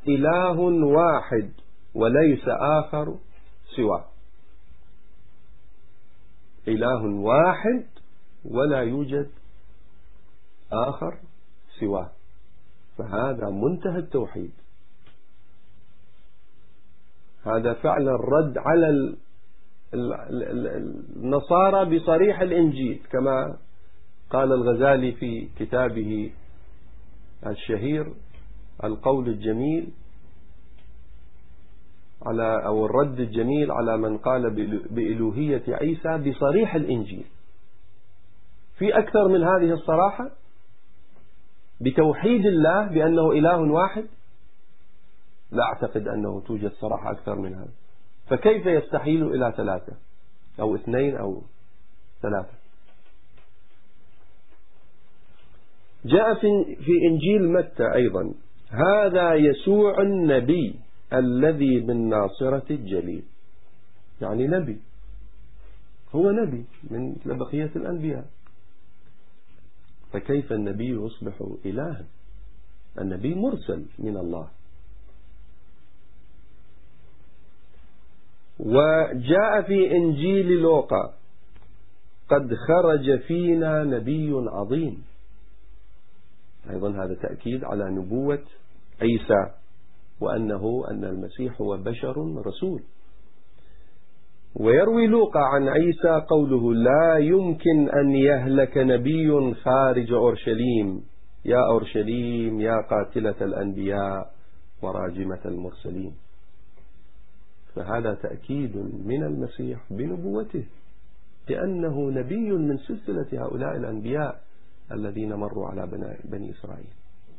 إله واحد وليس آخر سواه. إله واحد ولا يوجد آخر سواه، فهذا منتهى التوحيد. هذا فعلا رد على النصارى بصريح الإنجيل، كما قال الغزالي في كتابه الشهير القول الجميل أو الرد الجميل على من قال بإلوهية عيسى بصريح الإنجيل. في أكثر من هذه الصراحة بتوحيد الله بأنه إله واحد؟ لا أعتقد أنه توجد صراحة أكثر من هذا. فكيف يستحيل إلى 3 أو 2 أو 3؟ جاء في إنجيل متى أيضا: هذا يسوع النبي الذي بالناصرة الجليل. يعني نبي، هو نبي من بقية الأنبياء، فكيف النبي يصبح إلها؟ النبي مرسل من الله. وجاء في إنجيل لوقا: قد خرج فينا نبي عظيم. أيضا هذا تأكيد على نبوة عيسى، أن المسيح هو بشر رسول. ويروي لوقا عن عيسى قوله: لا يمكن أن يهلك نبي خارج أورشليم، يا أورشليم يا قاتلة الأنبياء وراجمة المرسلين. فهذا تأكيد من المسيح بنبوته، لأنه نبي من سلسلة هؤلاء الأنبياء الذين مروا على بني إسرائيل.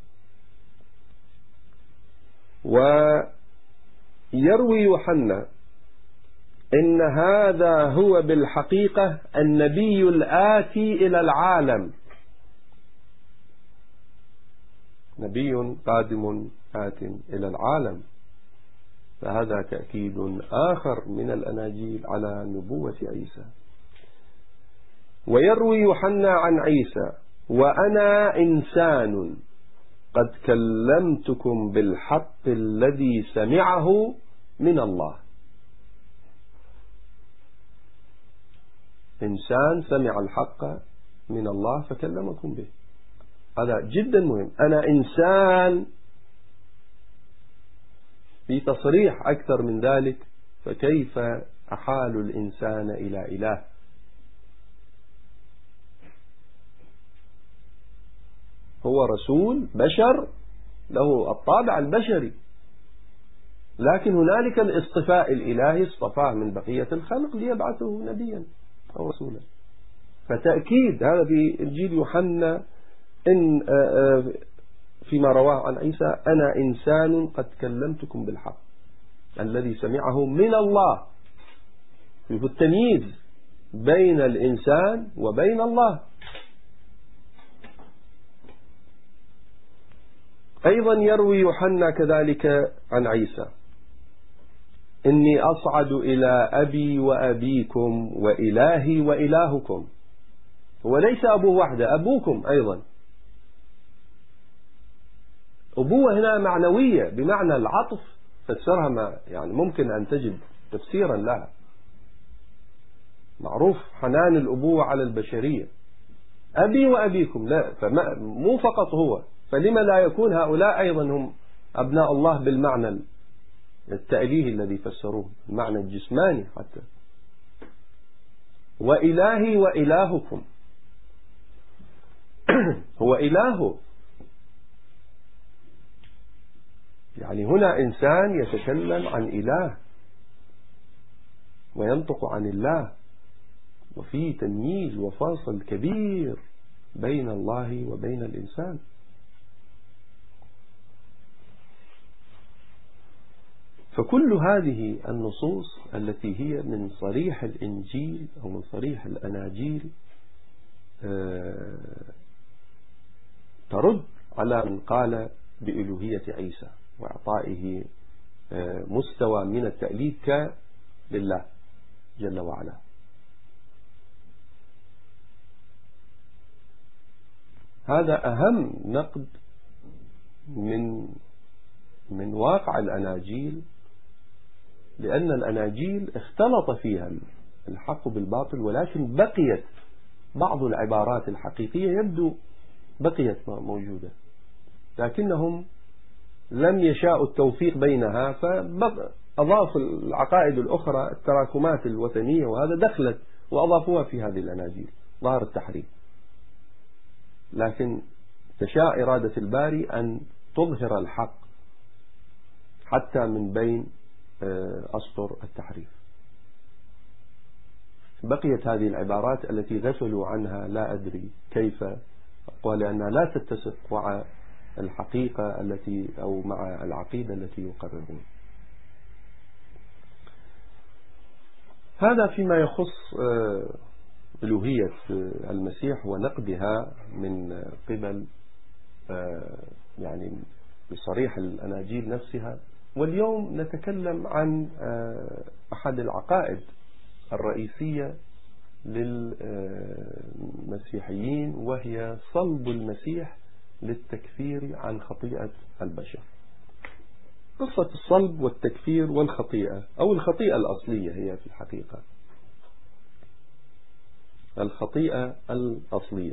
ويروي يوحنا إن هذا هو بالحقيقة النبي الآتي إلى العالم، نبي قادم آت إلى العالم. فهذا تأكيد آخر من الأناجيل على نبوة عيسى. ويروي يوحنا عن عيسى: وأنا إنسان قد كلمتكم بالحق الذي سمعه من الله. إنسان سمع الحق من الله فكلمكم به، هذا جدا مهم. أنا إنسان في تصريح أكثر من ذلك، فكيف أحال الإنسان إلى إله؟ هو رسول بشر له الطابع البشري، لكن هنالك الاصطفاء الإلهي، اصطفاه من بقية الخلق ليبعثه نبيا أو رسولا. فتأكيد هذا في إنجيل يوحنا إن فيما رواه عن عيسى: أنا إنسان قد كلمتكم بالحق الذي سمعه من الله. في التمييز بين الإنسان وبين الله. أيضا يروي يوحنا كذلك عن عيسى: إني أصعد إلى أبي وأبيكم وإلهي وإلهكم. وليس أبوه وحده، أبوكم أيضا. أبوة هنا معنوية بمعنى العطف، فسرها ما يعني ممكن أن تجد تفسيرا لها. معروف حنان الأبوة على البشرية، أبي وأبيكم، لا، مو فقط هو، فلما لا يكون هؤلاء أيضا هم أبناء الله بالمعنى التأليه الذي فسروه، المعنى الجسماني حتى. وإلهي وإلهكم، هو إلهه. يعني هنا إنسان يتكلم عن إله وينطق عن الله، وفي تمييز وفاصل كبير بين الله وبين الإنسان. فكل هذه النصوص التي هي من صريح الإنجيل أو من صريح الأناجيل ترد على من قال بإلوهية عيسى وإعطائه مستوى من التأليف لله جل وعلا. هذا أهم نقد من من واقع الأناجيل، لأن الأناجيل اختلط فيها الحق بالباطل، ولكن بقيت بعض العبارات الحقيقية يبدو بقيت موجودة، لكنهم لم يشاءوا التوفيق بينها، فأضافوا العقائد الأخرى التراكمات الوثنية وهذا دخلت وأضافوها في هذه الأناجيل، ظهر التحريف. لكن تشاء إرادة الباري أن تظهر الحق حتى من بين أسطر التحريف. بقيت هذه العبارات التي غفلوا عنها لا أدري كيف، ولأنها لا تتسق مع الحقيقة التي أو مع العقيدة التي يقررون. هذا فيما يخص ألوهية المسيح ونقدها من قبل يعني بصريح الأناجيل نفسها. واليوم نتكلم عن أحد العقائد الرئيسية للمسيحيين، وهي صلب المسيح للتكفير عن خطيئة البشر. قصة الصلب والتكفير والخطيئة، أو الخطيئة الأصلية هي في الحقيقة الخطيئة الأصلية.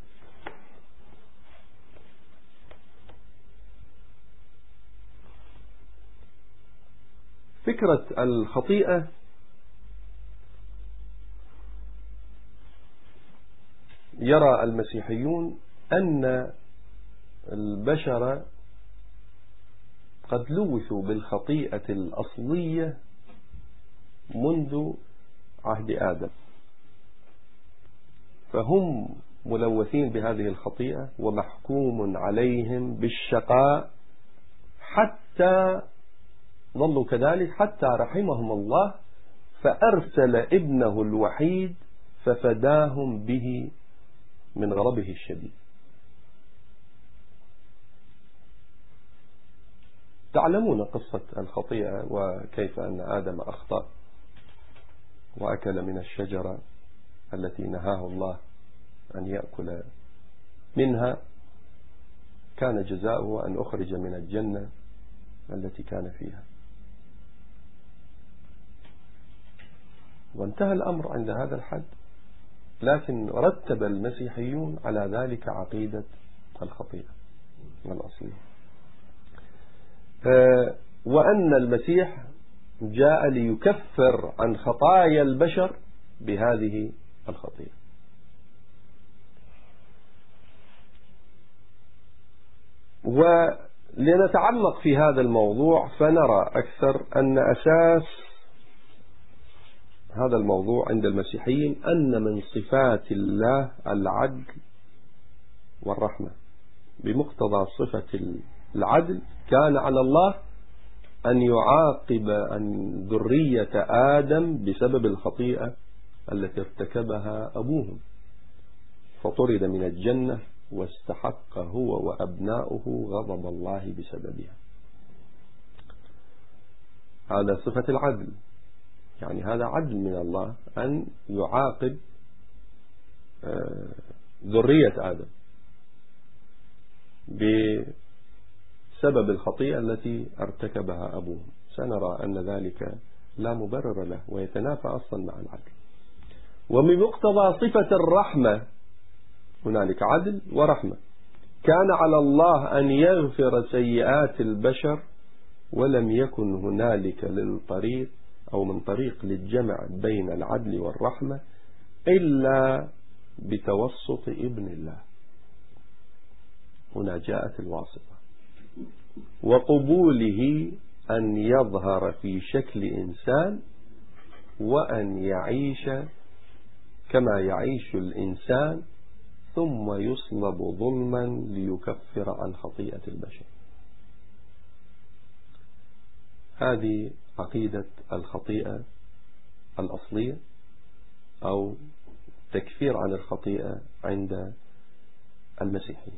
فكرة الخطيئة يرى المسيحيون أن البشر قد لوثوا بالخطيئة الأصلية منذ عهد آدم، فهم ملوثين بهذه الخطيئة ومحكوم عليهم بالشقاء حتى ظلوا كذلك، حتى رحمهم الله فأرسل ابنه الوحيد ففداهم به من غضبه الشديد. تعلمون قصة الخطيئة وكيف أن آدم أخطأ وأكل من الشجرة التي نهاه الله أن يأكل منها، كان جزاؤه أن أخرج من الجنة التي كان فيها، وانتهى الأمر عند هذا الحد. لكن رتب المسيحيون على ذلك عقيدة الخطيئة الأصلية، وأن المسيح جاء ليكفر عن خطايا البشر بهذه الخطيئة. ولنتعمق في هذا الموضوع فنرى أكثر أن أساس هذا الموضوع عند المسيحيين أن من صفات الله العدل والرحمة. بمقتضى صفة العدل كان على الله أن يعاقب ذرية آدم بسبب الخطيئة التي ارتكبها أبوهم، فطرد من الجنة واستحق هو وأبناؤه غضب الله بسببها. هذا صفة العدل، يعني هذا عدل من الله أن يعاقب ذرية آدم بسبب الخطيئة التي ارتكبها أبوهم. سنرى أن ذلك لا مبرر له ويتنافى أصلا مع العدل. وبمقتضى صفة الرحمة هنالك عدل ورحمة، كان على الله أن يغفر سيئات البشر، ولم يكن هنالك للطريق أو من طريق للجمع بين العدل والرحمة إلا بتوسط ابن الله. هنا جاءت الواسطة، وقبوله أن يظهر في شكل إنسان وأن يعيش كما يعيش الإنسان، ثم يصلب ظلما ليكفر عن خطيئة البشر. هذه عقيدة الخطيئة الأصلية أو تكفير عن الخطيئة عند المسيحيين.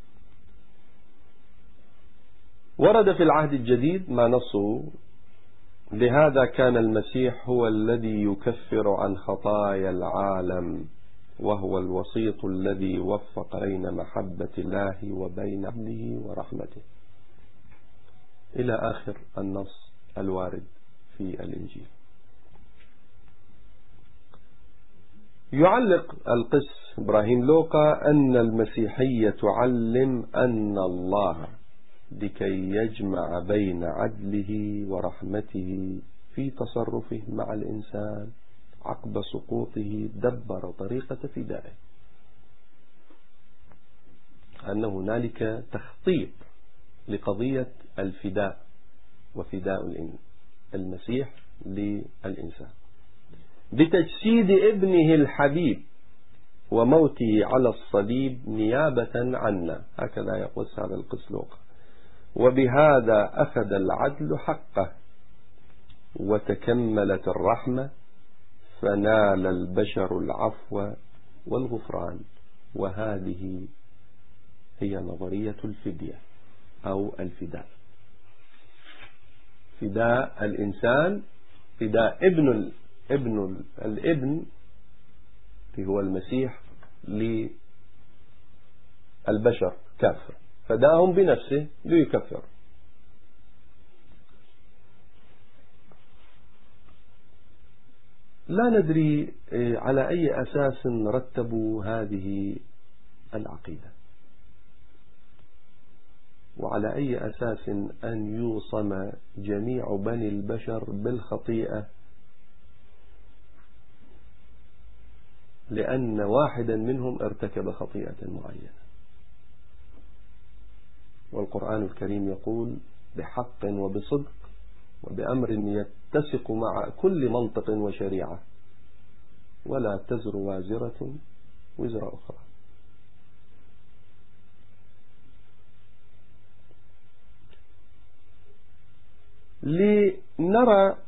ورد في العهد الجديد ما نصه: لهذا كان المسيح هو الذي يكفر عن خطايا العالم، وهو الوسيط الذي وفق بين محبة الله وبين عدله ورحمته. إلى آخر النص الوارد في الإنجيل. يعلق القس إبراهيم لوقا أن المسيحية تعلم أن الله لكي يجمع بين عدله ورحمته في تصرفه مع الإنسان عقب سقوطه دبر طريقة فدائه، أن هنالك تخطيط لقضية الفداء وفداء المسيح للإنسان بتجسيد ابنه الحبيب وموته على الصليب نيابة عنا، هكذا يقص هذا القس لوقا. وبهذا أخذ العدل حقه وتكملت الرحمة فنال البشر العفو والغفران. وهذه هي نظرية الفدية أو الفداء، فداء الإنسان، فداء ابن الابن هو المسيح للبشر كافر، فداهم بنفسه ليكفر. لا ندري على أي أساس رتبوا هذه العقيدة، وعلى أي أساس أن يوصم جميع بني البشر بالخطيئة لأن واحدا منهم ارتكب خطيئة معينة. والقرآن الكريم يقول بحق وبصدق وبأمر يتسق مع كل منطق وشريعة: ولا تزر وازرة وزر أخرى. لنرى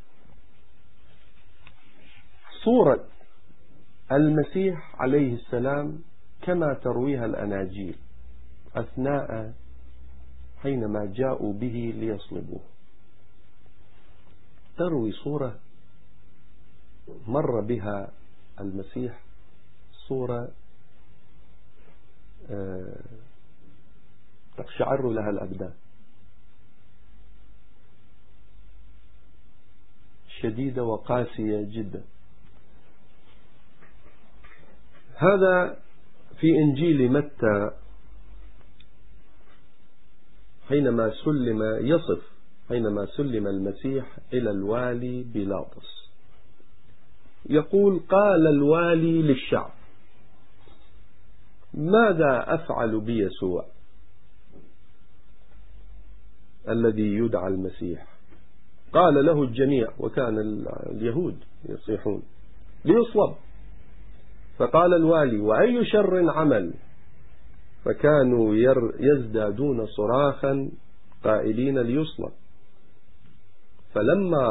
صورة المسيح عليه السلام كما ترويها الأناجيل أثناء حينما جاءوا به ليصلبوه. تروي صورة مر بها المسيح، صورة تقشعر لها الأبدان، شديدة وقاسية جدا. هذا في إنجيل متى حينما سلم المسيح إلى الوالي بيلاطس، يقول: قال الوالي للشعب: ماذا أفعل بيسوع الذي يدعى المسيح؟ قال له الجميع، وكان اليهود يصيحون، ليصلب. فقال الوالي: وأي شر عمل؟ فكانوا يزدادون صراخا قائلين ليصلب. فلما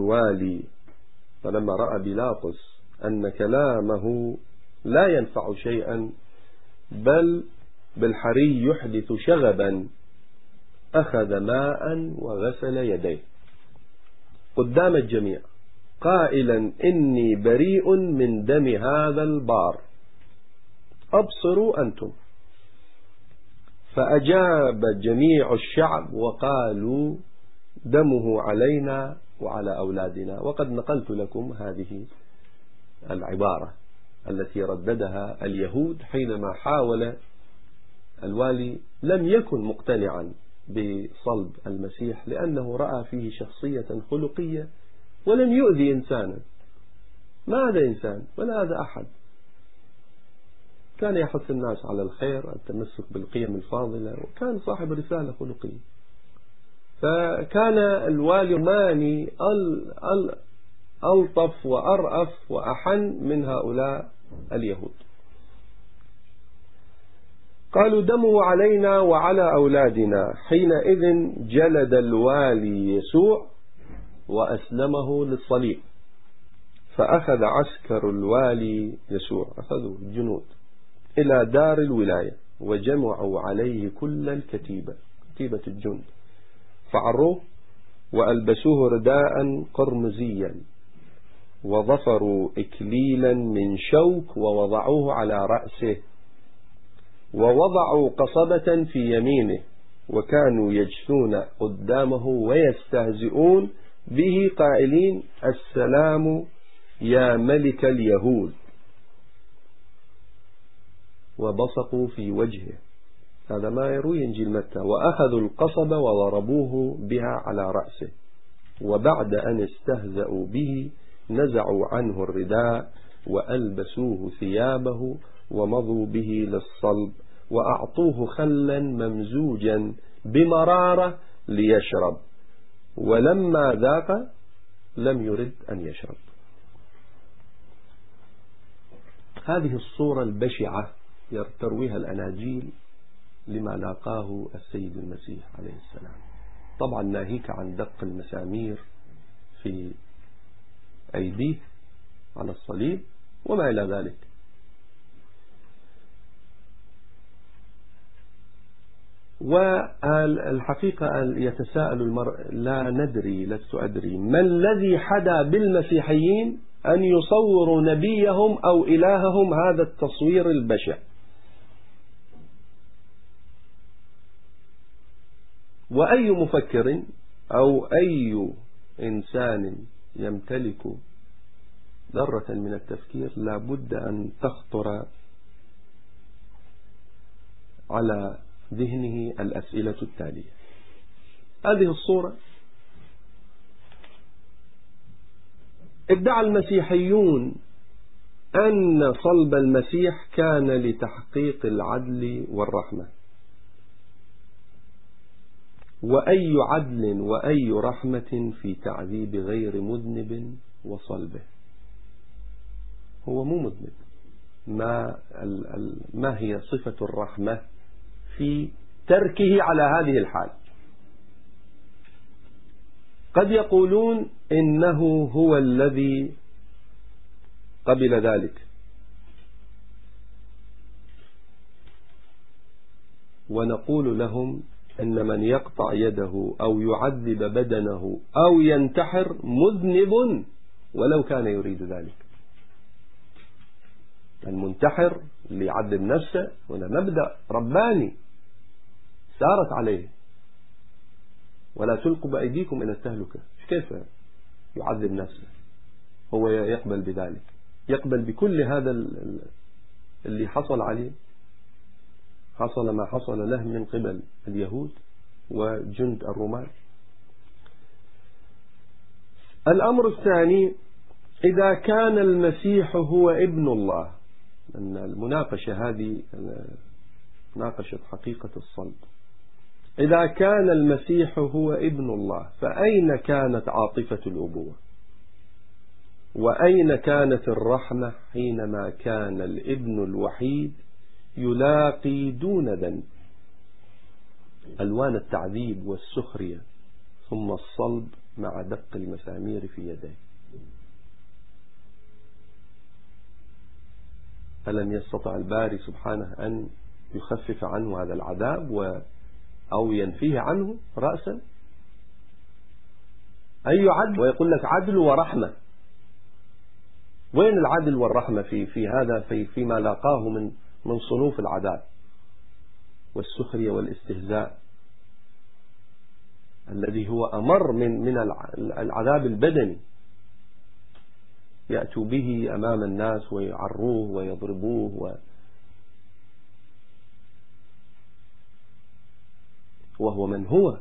رأى بيلاطس أن كلامه لا ينفع شيئا بل بالحري يحدث شغبا، أخذ ماء وغسل يديه قدام الجميع قائلا: إني بريء من دم هذا البار، أبصروا أنتم. فأجاب جميع الشعب وقالوا: دمه علينا وعلى أولادنا. وقد نقلت لكم هذه العبارة التي رددها اليهود حينما حاول الوالي، لم يكن مقتنعا بصلب المسيح لأنه رأى فيه شخصية خلقية ولم يؤذي إنسانا. ما هذا إنسان ولا هذا أحد، كان يحث الناس على الخير، التمسك بالقيم الفاضلة، وكان صاحب رسالة خلقية. فكان الوالي ماني ألطف وأرأف وأحن من هؤلاء اليهود. قالوا: دمه علينا وعلى أولادنا. حينئذ جلد الوالي يسوع وأسلمه للصليب. فأخذ عسكر الوالي يسوع، أخذوا الجنود، إلى دار الولاية وجمعوا عليه كل الكتيبة، كتيبة الجند، فعروه وألبسوه رداء قرمزيا وظفروا إكليلا من شوك ووضعوه على رأسه ووضعوا قصبة في يمينه وكانوا يجثون قدامه ويستهزئون به قائلين: السلام يا ملك اليهود، وبصقوا في وجهه. هذا ما يروي إنجيل متى. وأخذوا القصب وضربوه بها على رأسه، وبعد أن استهزأوا به نزعوا عنه الرداء وألبسوه ثيابه ومضوا به للصلب، وأعطوه خلا ممزوجا بمرارة ليشرب، ولما ذاق لم يرد أن يشرب. هذه الصورة البشعة ترويها الأناجيل لما لاقاه السيد المسيح عليه السلام، طبعا ناهيك عن دق المسامير في أيديه على الصليب وما إلى ذلك. والحقيقة يتساءل المرء: لا ندري، لست أدري، ما الذي حدا بالمسيحيين أن يصوروا نبيهم أو إلههم هذا التصوير البشع؟ وأي مفكر أو أي إنسان يمتلك ذرة من التفكير لا بد أن تخطر على ذهنه الأسئلة التالية. هذه الصورة ادعى المسيحيون أن صلب المسيح كان لتحقيق العدل والرحمة، وأي عدل وأي رحمة في تعذيب غير مذنب وصلبه؟ هو مو مذنب. ما هي صفة الرحمة في تركه على هذه الحال؟ قد يقولون إنه هو الذي قبل ذلك، ونقول لهم إن من يقطع يده أو يعذب بدنه أو ينتحر مذنب ولو كان يريد ذلك. المنتحر اللي يعذب نفسه هنا مبدأ رباني سارت عليه: ولا تلقوا بأيديكم إلى التهلكة. كيف يعذب نفسه؟ هو يقبل بذلك، يقبل بكل هذا اللي حصل عليه، حصل ما حصل له من قبل اليهود وجند الرومان. الأمر الثاني: إذا كان المسيح هو ابن الله، أن المناقشة هذه ناقشت حقيقة الصلب. إذا كان المسيح هو ابن الله فأين كانت عاطفة الأبوة؟ وأين كانت الرحمة حينما كان الابن الوحيد يلاقي دون ذنب ألوان التعذيب والسخرية ثم الصلب مع دق المسامير في يديه؟ ألم يستطع الباري سبحانه أن يخفف عنه هذا العذاب أو ينفيه عنه رأسا؟ أي عدل؟ ويقول لك عدل ورحمة. وين العدل والرحمة في هذا فيما لاقاه من صنوف العذاب والسخرية والاستهزاء الذي هو أمر من العذاب البدني؟ يأتوا به أمام الناس ويعروه ويضربوه وهو من هو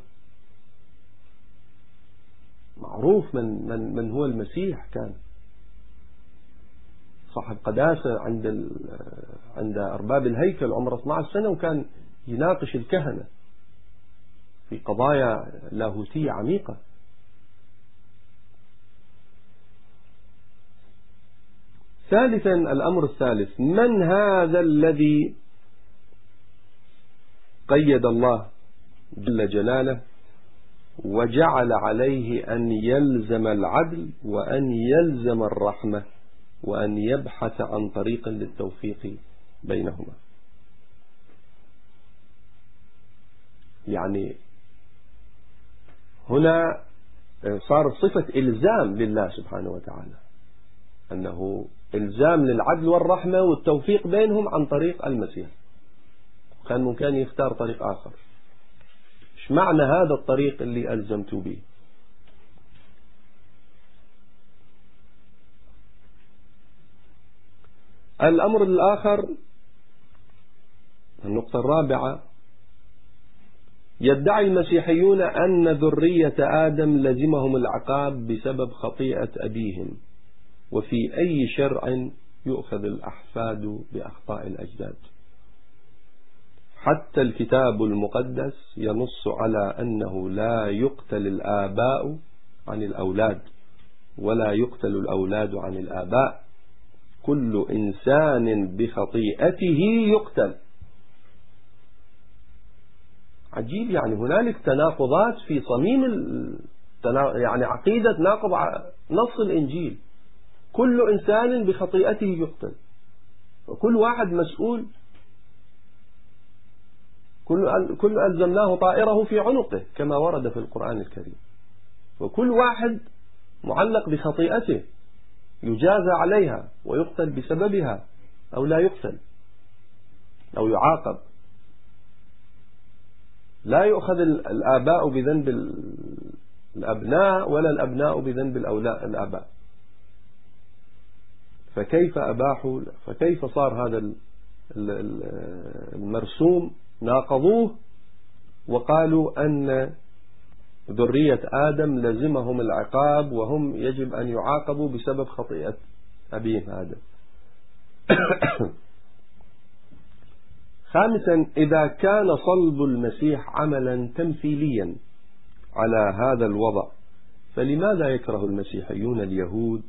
معروف من هو المسيح. كان صاحب قداسة عند أرباب الهيكل، عمره 12 سنة، وكان يناقش الكهنة في قضايا لاهوتية عميقة. ثالثا، الأمر الثالث: من هذا الذي قيد الله جل جلاله وجعل عليه أن يلزم العدل وأن يلزم الرحمة وأن يبحث عن طريق للتوفيق بينهما؟ يعني هنا صار صفة إلزام لله سبحانه وتعالى، أنه إلزام للعدل والرحمة والتوفيق بينهم عن طريق المسيح. كان ممكن يختار طريق آخر. إيش معنى هذا الطريق اللي ألزمت به؟ الأمر الآخر، النقطة الرابعة، يدعي المسيحيون أن ذرية آدم لزمهم العقاب بسبب خطيئة أبيهم، وفي أي شرع يؤخذ الأحفاد بأخطاء الأجداد. حتى الكتاب المقدس ينص على أنه لا يقتل الآباء عن الأولاد، ولا يقتل الأولاد عن الآباء، كل إنسان بخطيئته يقتل. عجيب، يعني هنالك تناقضات في صميم يعني عقيدة ناقض نص الإنجيل. كل إنسان بخطيئته يقتل، وكل واحد مسؤول، كل ألزمناه طائره في عنقه كما ورد في القرآن الكريم، وكل واحد معلق بخطيئته يجازى عليها ويقتل بسببها أو لا يقتل أو يعاقب. لا يؤخذ الآباء بذنب الأبناء ولا الأبناء بذنب الآباء. فكيف صار هذا المرسوم؟ ناقضوه وقالوا أن ذرية آدم لزمهم العقاب وهم يجب أن يعاقبوا بسبب خطيئة أبيهم آدم. خامسا، إذا كان صلب المسيح عملا تمثيليا على هذا الوضع، فلماذا يكره المسيحيون اليهود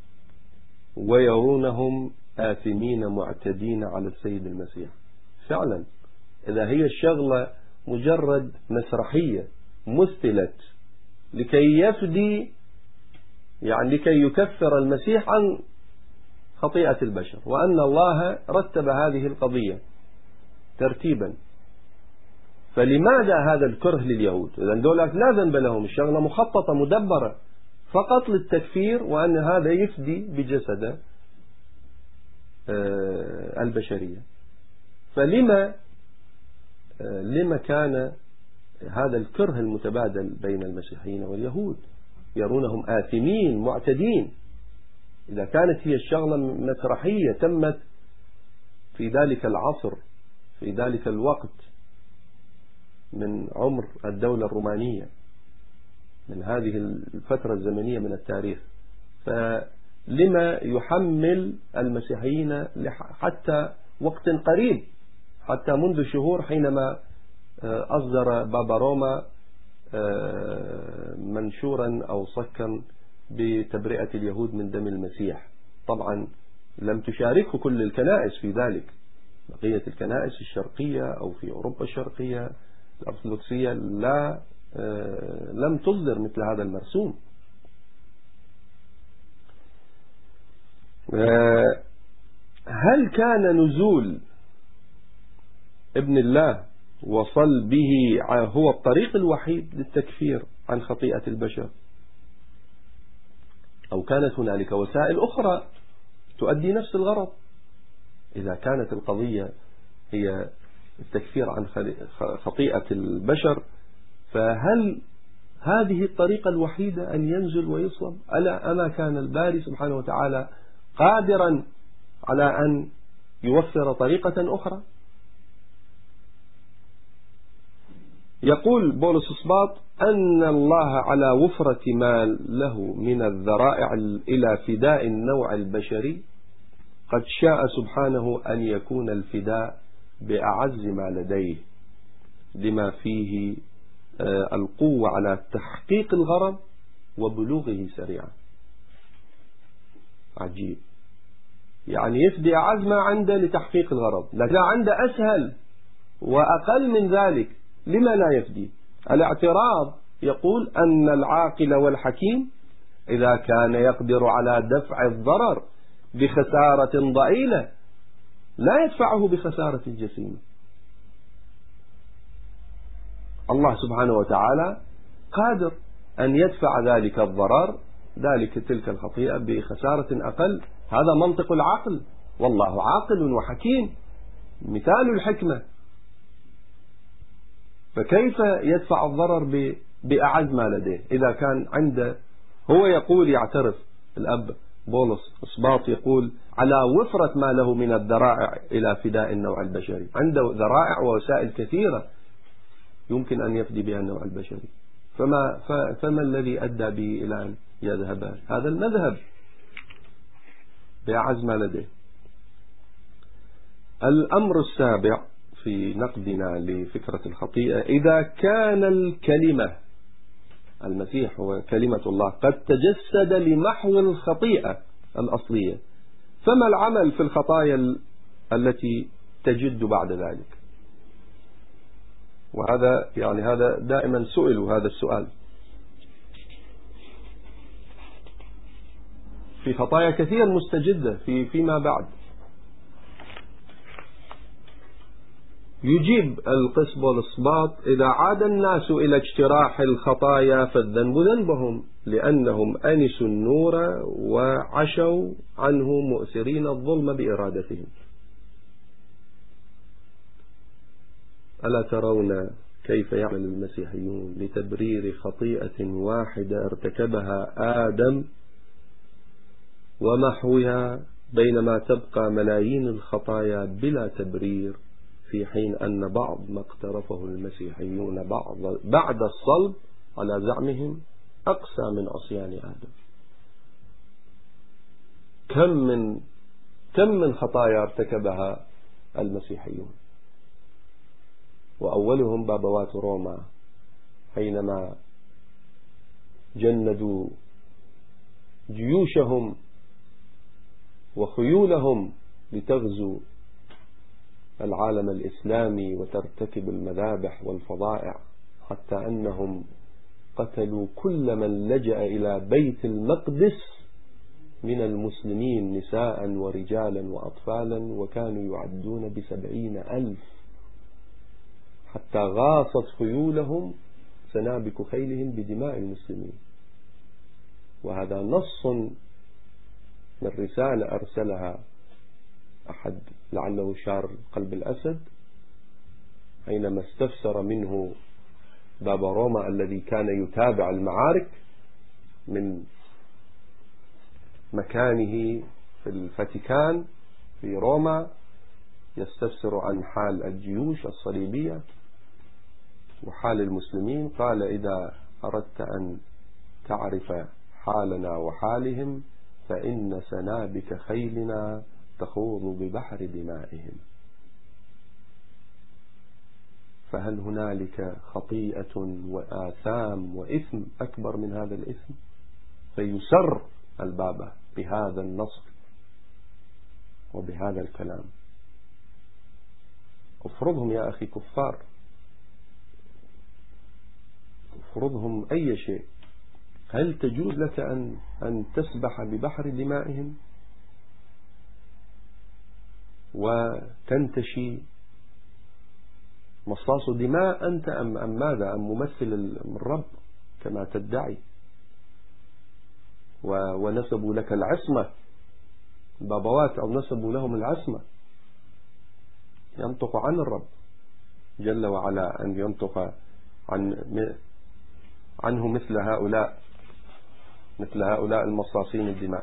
ويرونهم آثمين معتدين على السيد المسيح؟ فعلا إذا هي الشغلة مجرد مسرحية مثلت لكي يفدي، يعني لكي يكفر المسيح عن خطيئة البشر، وأن الله رتب هذه القضية ترتيبا، فلماذا هذا الكره لليهود؟ إذن دولك لا ذنب لهم، الشغلة مخططة مدبرة فقط للتكفير، وأن هذا يفدي بجسد البشرية. فلما كان هذا الكره المتبادل بين المسيحيين واليهود؟ يرونهم آثمين معتدين. إذا كانت هي الشغلة مسرحية تمت في ذلك العصر، في ذلك الوقت من عمر الدولة الرومانية، من هذه الفترة الزمنية من التاريخ، فلما يحمل المسيحيين حتى وقت قريب، حتى منذ شهور حينما أصدر بابا روما منشورا أو صكا بتبرئة اليهود من دم المسيح؟ طبعا لم تشاركه كل الكنائس في ذلك، بقية الكنائس الشرقية أو في أوروبا الشرقية الأرثوذكسية لم تصدر مثل هذا المرسوم. هل كان نزول ابن الله وصلبه هو الطريق الوحيد للتكفير عن خطيئة البشر، أو كانت هنالك وسائل أخرى تؤدي نفس الغرض؟ إذا كانت القضية هي التكفير عن خطيئة البشر، فهل هذه الطريقة الوحيدة أن ينزل ويصلب؟ أما كان الباري سبحانه وتعالى قادرا على أن يوفر طريقة أخرى؟ يقول بولس الصباط أن الله على وفرة ما له من الذرائع إلى فداء النوع البشري قد شاء سبحانه أن يكون الفداء بأعز ما لديه، لما فيه القوة على تحقيق الغرض وبلوغه سريعا. عجيب، يعني يفدي أعز ما عنده لتحقيق الغرض، لكن عنده أسهل وأقل من ذلك، لما لا يفدي؟ الاعتراض يقول أن العاقل والحكيم إذا كان يقدر على دفع الضرر بخسارة ضئيلة لا يدفعه بخسارة جسيمة. الله سبحانه وتعالى قادر أن يدفع ذلك الضرر، تلك الخطيئة بخسارة أقل. هذا منطق العقل، والله عاقل وحكيم، مثال الحكمة. فكيف يدفع الضرر بأعز ما لديه إذا كان عنده؟ هو يقول، يعترف الأب بولس إسباط يقول على وفرة ما له من الذرائع إلى فداء النوع البشري، عنده ذرائع ووسائل كثيرة يمكن أن يفدي بها النوع البشري، فما الذي أدى به إلى أن يذهب هذا المذهب بأعز ما لديه؟ الأمر السابع في نقدنا لفكرة الخطيئة: إذا كان الكلمة، المسيح هو كلمة الله، قد تجسد لمحو الخطيئة الأصلية، فما العمل في الخطايا التي تجد بعد ذلك؟ وهذا يعني هذا دائما سئلوا هذا السؤال في خطايا كثير مستجدة فيما بعد. يجيب القس بولس: إذا عاد الناس إلى اجتراح الخطايا فالذنب ذنبهم، لأنهم أنسوا النور وعشوا عنه مؤثرين الظلم بإرادتهم. ألا ترون كيف يعمل المسيحيون لتبرير خطيئة واحدة ارتكبها آدم ومحوها، بينما تبقى ملايين الخطايا بلا تبرير، في حين أن بعض ما اقترفه المسيحيون بعد الصلب على زعمهم أقسى من عصيان آدم. كم من خطايا ارتكبها المسيحيون، وأولهم بابوات روما حينما جندوا جيوشهم وخيولهم لتغزو العالم الإسلامي وترتكب المذابح والفظائع، حتى أنهم قتلوا كل من لجأ إلى بيت المقدس من المسلمين، نساء ورجالا وأطفالا، وكانوا يعدون ب70,000، حتى غاصت خيولهم سنابك خيلهم بدماء المسلمين. وهذا نص من رسالة أرسلها أحد لعله شار قلب الأسد حينما استفسر منه بابا روما الذي كان يتابع المعارك من مكانه في الفاتيكان في روما، يستفسر عن حال الجيوش الصليبية وحال المسلمين. قال: إذا أردت أن تعرف حالنا وحالهم فإن سنابك خيلنا تخوض ببحر دمائهم. فهل هنالك خطيئة وآثام وإثم أكبر من هذا الإثم؟ فيسر البابا بهذا النص وبهذا الكلام. افرضهم يا أخي كفار، افرضهم أي شيء، هل تجوز لك أن تسبح ببحر دمائهم وتنتشي مصاص دماء أنت أم ماذا؟ أم ممثل الرب كما تدعي؟ ونسبوا لك العصمة، بابوات أو نسبوا لهم العصمة، ينطق عن الرب جل وعلا أن ينطق عنه مثل هؤلاء المصاصين الدماء.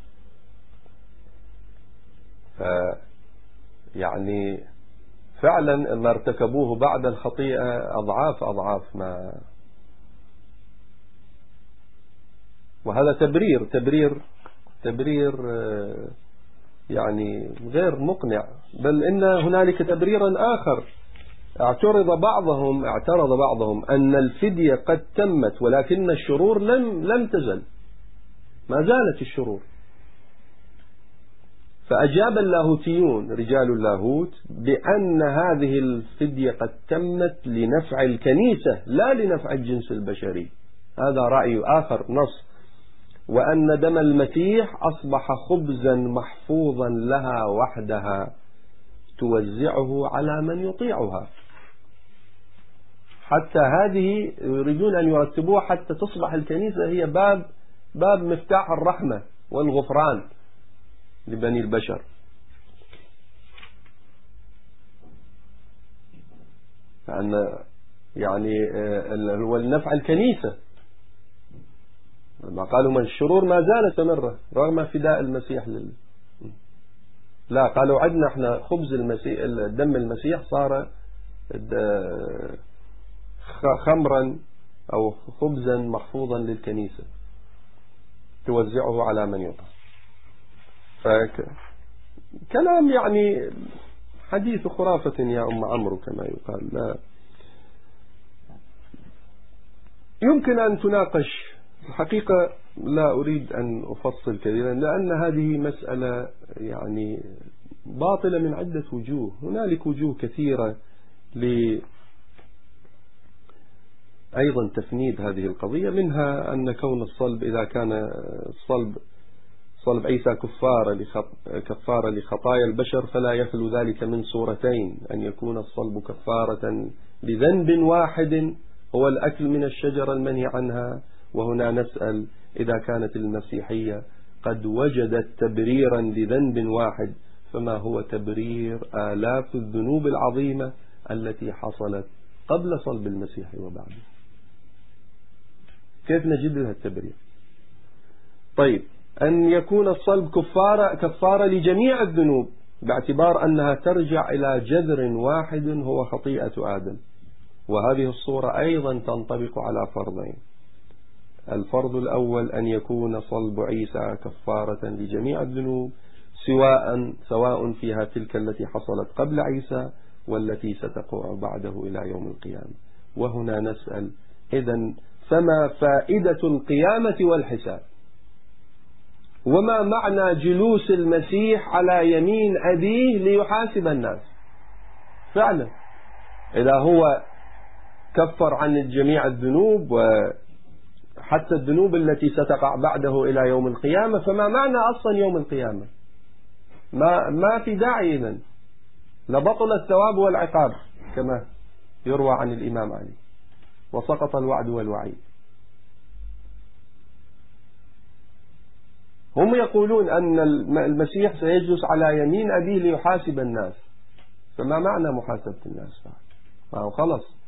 يعني فعلا ما ارتكبوه بعد الخطيئة أضعاف ما، وهذا تبرير يعني غير مقنع. بل إن هنالك تبريرا آخر، اعترض بعضهم أن الفدية قد تمت ولكن الشرور لم تزل، ما زالت الشرور. فأجاب اللاهوتيون رجال اللاهوت بأن هذه الفدية قد تمت لنفع الكنيسة لا لنفع الجنس البشري، هذا رأي آخر نص، وأن دم المسيح أصبح خبزا محفوظا لها وحدها توزعه على من يطيعها. حتى هذه يريدون أن يرتبوها حتى تصبح الكنيسة هي باب مفتاح الرحمة والغفران لبني البشر. فأن يعني والنفع الكنيسة. ما قالوا من الشرور ما زالت مرة رغم فداء المسيح لا، قالوا عندنا احنا خبز المسيح، دم المسيح صار خمرا أو خبزا محفوظا للكنيسة توزعه على من يطعم. فكلام يعني حديث خرافة يا أم عمرو كما يقال. لا يمكن أن تناقش الحقيقة. لا أريد أن أفصل كثيرا لأن هذه مسألة يعني باطلة من عدة وجوه. هنالك وجوه كثيرة أيضا تفنيد هذه القضية، منها أن كون الصلب إذا كان صلب عيسى كفارة لخطايا البشر فلا يخلو ذلك من صورتين: أن يكون الصلب كفارة لذنب واحد هو الأكل من الشجرة المنهي عنها. وهنا نسأل: إذا كانت المسيحية قد وجدت تبريرا لذنب واحد فما هو تبرير آلاف الذنوب العظيمة التي حصلت قبل صلب المسيح وبعده؟ كيف نجد لها التبرير؟ طيب، أن يكون الصلب كفارة لجميع الذنوب باعتبار أنها ترجع إلى جذر واحد هو خطيئة آدم. وهذه الصورة أيضا تنطبق على فرضين: الفرض الأول أن يكون صلب عيسى كفارة لجميع الذنوب سواء فيها تلك التي حصلت قبل عيسى والتي ستقع بعده إلى يوم القيامة. وهنا نسأل: إذن فما فائدة القيامة والحساب؟ وما معنى جلوس المسيح على يمين أبيه ليحاسب الناس؟ فعلا إذا هو كفر عن جميع الذنوب وحتى الذنوب التي ستقع بعده إلى يوم القيامة، فما معنى أصلا يوم القيامة؟ ما في داعي إذن، لبطل الثواب والعقاب كما يروى عن الإمام علي، وسقط الوعد والوعيد. هم يقولون أن المسيح سيجلس على يمين أبيه ليحاسب الناس، فما معنى محاسبة الناس؟ خلص.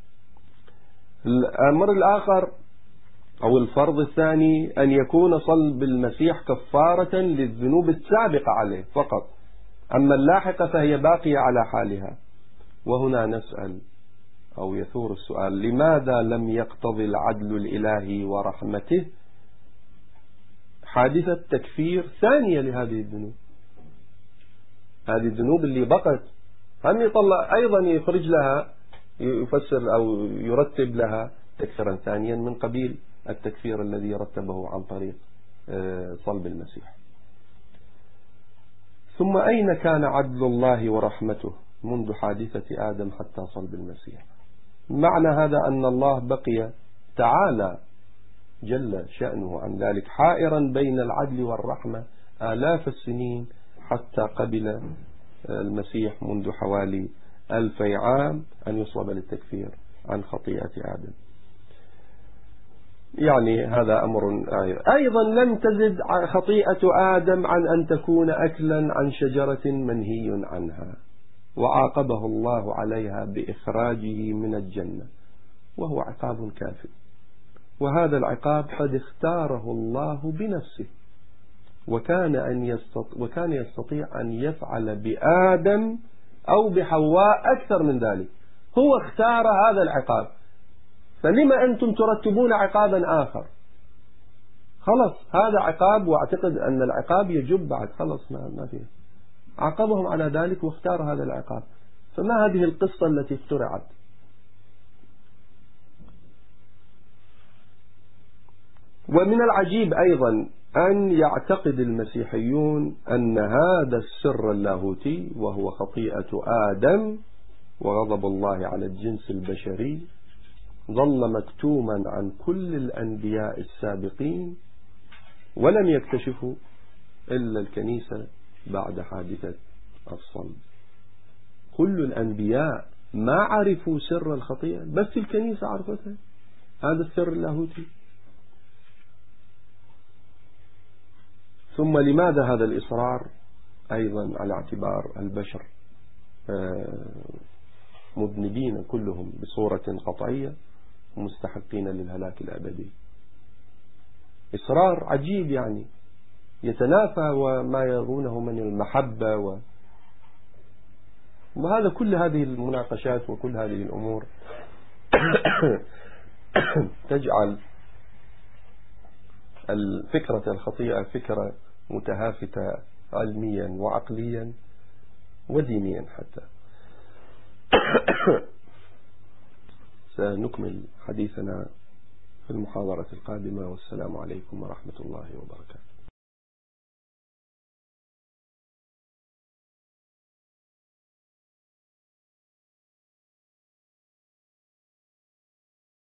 الأمر الآخر أو الفرض الثاني أن يكون صلب المسيح كفارة للذنوب السابقة عليه فقط، أما اللاحقة فهي باقية على حالها. وهنا نسأل أو يثور السؤال: لماذا لم يقتضي العدل الإلهي ورحمته حادثة تكفير ثانية لهذه الذنوب؟ هذه الذنوب اللي بقت هم يطلع أيضا يخرج لها، يفسر أو يرتب لها تكفيرا ثانيا من قبيل التكفير الذي رتبه عن طريق صلب المسيح. ثم أين كان عدل الله ورحمته منذ حادثة آدم حتى صلب المسيح؟ معنى هذا أن الله بقي تعالى جل شأنه عن ذلك حائرا بين العدل والرحمة آلاف السنين حتى قبل المسيح منذ حوالي 2000 عام أن يصلب للتكفير عن خطيئة آدم. يعني هذا أمر أيضا لم تزد خطيئة آدم عن أن تكون أكلا عن شجرة منهي عنها، وعاقبه الله عليها بإخراجه من الجنة، وهو عقاب كافٍ. وهذا العقاب قد اختاره الله بنفسه، وكان يستطيع أن يفعل بآدم أو بحواء أكثر من ذلك. هو اختار هذا العقاب، فلما أنتم ترتبون عقابا آخر؟ خلص هذا عقاب، واعتقد أن العقاب يجب بعد، خلص ما فيه. عاقبهم على ذلك واختار هذا العقاب، فما هذه القصة التي اخترعت؟ ومن العجيب أيضا أن يعتقد المسيحيون أن هذا السر اللاهوتي وهو خطيئة آدم وغضب الله على الجنس البشري ظل مكتوما عن كل الأنبياء السابقين، ولم يكتشفوا إلا الكنيسة بعد حادثة الصلب. كل الأنبياء ما عرفوا سر الخطيئة، بس الكنيسة عرفتها، هذا السر اللاهوتي. ثم لماذا هذا الإصرار أيضا على اعتبار البشر مذنبين كلهم بصورة قطعية ومستحقين للهلاك الأبدي. إصرار عجيب يعني يتنافى وما يرونه من المحبة وهذا كل هذه المناقشات وكل هذه الأمور تجعل الفكرة الخطيئة فكرة متهافتة علميا وعقليا ودينيا حتى. سنكمل حديثنا في المحاضرة القادمة، والسلام عليكم ورحمة الله وبركاته.